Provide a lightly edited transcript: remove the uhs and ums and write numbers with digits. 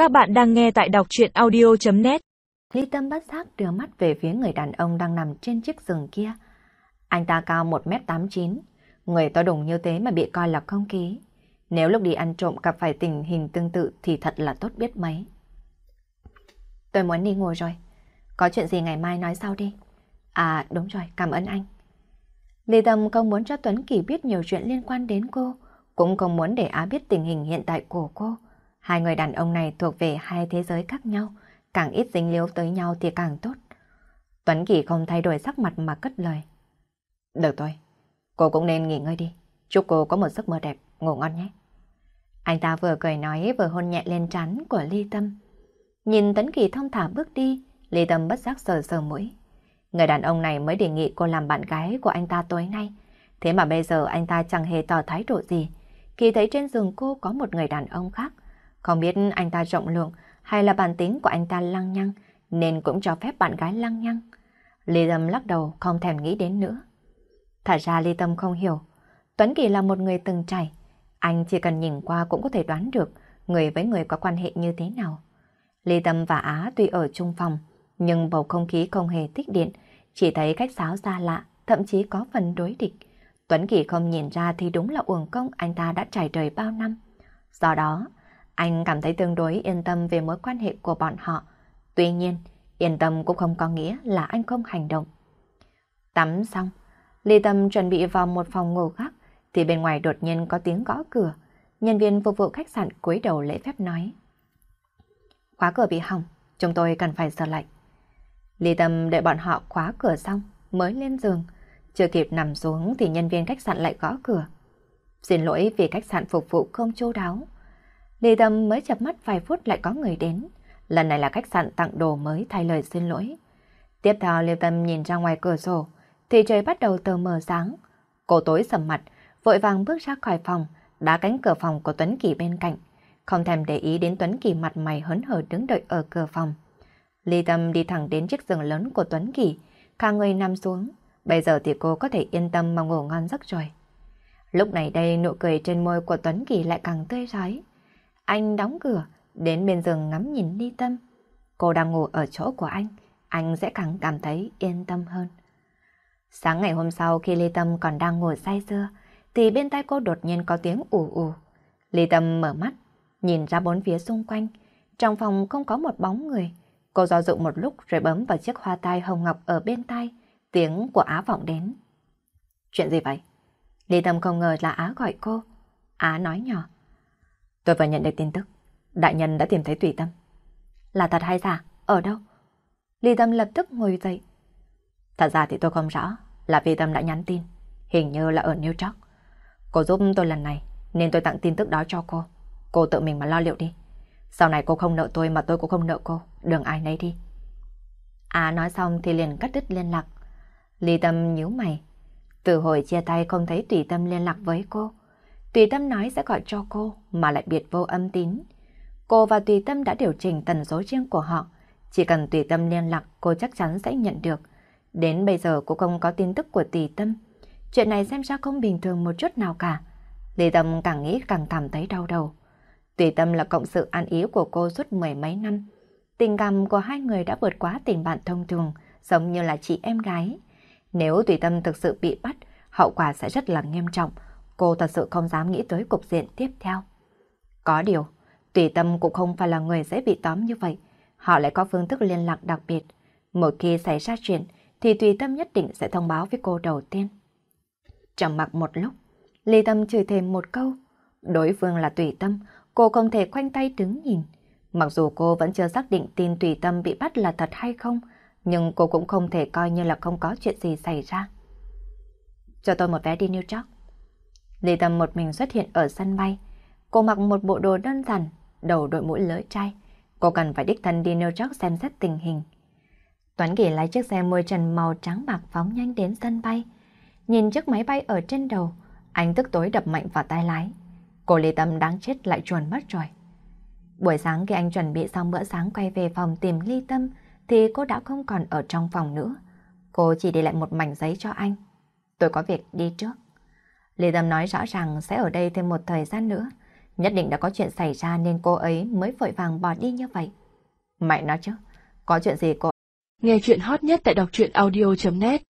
Các bạn đang nghe tại đọc truyện audio.net. Ly Tâm bất giác đưa mắt về phía người đàn ông đang nằm trên chiếc giường kia. Anh ta cao 1m89, người to đùng như thế mà bị coi là không khí. Nếu lúc đi ăn trộm gặp phải tình hình tương tự thì thật là tốt biết mấy. Tôi muốn đi ngủ rồi. Có chuyện gì ngày mai nói sau đi. À đúng rồi, cảm ơn anh. Ly Tâm không muốn cho Tuấn Kỳ biết nhiều chuyện liên quan đến cô, cũng không muốn để Á biết tình hình hiện tại của cô. Hai người đàn ông này thuộc về hai thế giới khác nhau, càng ít dính líu tới nhau thì càng tốt. Tuấn Kỳ không thay đổi sắc mặt mà cất lời. Được rồi, cô cũng nên nghỉ ngơi đi. Chúc cô có một giấc mơ đẹp, ngủ ngon nhé. Anh ta vừa cười nói vừa hôn nhẹ lên trán của Ly Tâm. Nhìn Tuấn Kỳ thong thả bước đi, Ly Tâm bất giác sờ sờ mũi. Người đàn ông này mới đề nghị cô làm bạn gái của anh ta tối nay. Thế mà bây giờ anh ta chẳng hề tỏ thái độ gì. Khi thấy trên giường cô có một người đàn ông khác, không biết anh ta rộng lượng hay là bản tính của anh ta lăng nhăng, nên cũng cho phép bạn gái lăng nhăng. Ly Tâm lắc đầu không thèm nghĩ đến nữa. Thật ra Ly Tâm không hiểu. Tuấn Kỳ là một người từng trải. Anh chỉ cần nhìn qua cũng có thể đoán được người với người có quan hệ như thế nào. Ly Tâm và Á tuy ở chung phòng, nhưng bầu không khí không hề tích điện, chỉ thấy cách sáo xa lạ, thậm chí có phần đối địch. Tuấn Kỳ không nhìn ra thì đúng là uổng công anh ta đã trải đời bao năm. Do đó, anh cảm thấy tương đối yên tâm về mối quan hệ của bọn họ. Tuy nhiên, yên tâm cũng không có nghĩa là anh không hành động. Tắm xong, Ly Tâm chuẩn bị vào một phòng ngủ khác, thì bên ngoài đột nhiên có tiếng gõ cửa. Nhân viên phục vụ khách sạn cúi đầu lễ phép nói. Khóa cửa bị hỏng, chúng tôi cần phải sửa lại. Ly Tâm đợi bọn họ khóa cửa xong mới lên giường. Chưa kịp nằm xuống thì nhân viên khách sạn lại gõ cửa. Xin lỗi vì khách sạn phục vụ không chu đáo. Ly Tâm mới chập mắt vài phút lại có người đến. Lần này là khách sạn tặng đồ mới thay lời xin lỗi. Tiếp theo Ly Tâm nhìn ra ngoài cửa sổ thì trời bắt đầu tờ mờ sáng. Cô tối sầm mặt, vội vàng bước ra khỏi phòng, đá cánh cửa phòng của Tuấn Kỳ bên cạnh. Không thèm để ý đến Tuấn Kỳ mặt mày hớn hở đứng đợi ở cửa phòng. Ly Tâm đi thẳng đến chiếc giường lớn của Tuấn Kỳ, cả người nằm xuống. Bây giờ thì cô có thể yên tâm mà ngủ ngon giấc rồi. Lúc này đây nụ cười trên môi của Tuấn Kỳ lại càng tươi rói. Anh đóng cửa, đến bên giường ngắm nhìn Ly Tâm. Cô đang ngủ ở chỗ của anh sẽ càng cảm thấy yên tâm hơn. Sáng ngày hôm sau khi Ly Tâm còn đang ngồi say sưa, thì bên tai cô đột nhiên có tiếng ù ù. Ly Tâm mở mắt, nhìn ra bốn phía xung quanh. Trong phòng không có một bóng người. Cô do dự một lúc rồi bấm vào chiếc hoa tai hồng ngọc ở bên tai. Tiếng của Á vọng đến. Chuyện gì vậy? Ly Tâm không ngờ là Á gọi cô. Á nói nhỏ. Tôi vừa nhận được tin tức. Đại nhân đã tìm thấy Tùy Tâm. Là thật hay giả? Ở đâu? Ly Tâm lập tức ngồi dậy. Thật ra thì tôi không rõ là vì Tâm đã nhắn tin. Hình như là ở New York. Cô giúp tôi lần này nên tôi tặng tin tức đó cho cô. Cô tự mình mà lo liệu đi. Sau này cô không nợ tôi mà tôi cũng không nợ cô. Đừng ai nấy đi. Á nói xong thì liền cắt đứt liên lạc. Ly Tâm nhíu mày. Từ hồi chia tay không thấy Tùy Tâm liên lạc với cô. Tùy Tâm nói sẽ gọi cho cô mà lại biệt vô âm tín. Cô và Tùy Tâm đã điều chỉnh tần số riêng của họ. Chỉ cần Tùy Tâm liên lạc cô chắc chắn sẽ nhận được. Đến bây giờ cô không có tin tức của Tùy Tâm. Chuyện này xem ra không bình thường một chút nào cả. Ly Tâm càng nghĩ càng cảm thấy đau đầu. Tùy Tâm là cộng sự ăn ý của cô suốt mười mấy năm. Tình cảm của hai người đã vượt quá tình bạn thông thường, giống như là chị em gái. Nếu Tùy Tâm thực sự bị bắt, hậu quả sẽ rất là nghiêm trọng. Cô thật sự không dám nghĩ tới cục diện tiếp theo. Có điều, Tùy Tâm cũng không phải là người dễ bị tóm như vậy. Họ lại có phương thức liên lạc đặc biệt. Một khi xảy ra chuyện, thì Tùy Tâm nhất định sẽ thông báo với cô đầu tiên. Trầm mặc một lúc, Ly Tâm chửi thề một câu. Đối phương là Tùy Tâm, cô không thể khoanh tay đứng nhìn. Mặc dù cô vẫn chưa xác định tin Tùy Tâm bị bắt là thật hay không, nhưng cô cũng không thể coi như là không có chuyện gì xảy ra. Cho tôi một vé đi New York. Ly Tâm một mình xuất hiện ở sân bay. Cô mặc một bộ đồ đơn giản, đầu đội mũ lưỡi trai. Cô cần phải đích thân đi New York xem xét tình hình. Tuấn Kỳ lái chiếc xe môi trần màu trắng bạc phóng nhanh đến sân bay. Nhìn chiếc máy bay ở trên đầu, anh tức tối đập mạnh vào tay lái. Cô Ly Tâm đáng chết lại chuồn mất rồi. Buổi sáng khi anh chuẩn bị xong bữa sáng quay về phòng tìm Ly Tâm thì cô đã không còn ở trong phòng nữa. Cô chỉ để lại một mảnh giấy cho anh. Tôi có việc đi trước. Ly Tâm nói rõ ràng sẽ ở đây thêm một thời gian nữa, Nhất định đã có chuyện xảy ra nên cô ấy mới vội vàng bỏ đi như vậy. Mẹ nói chứ, có chuyện gì cô? Nghe chuyện hot nhất tại đọc truyện audio.net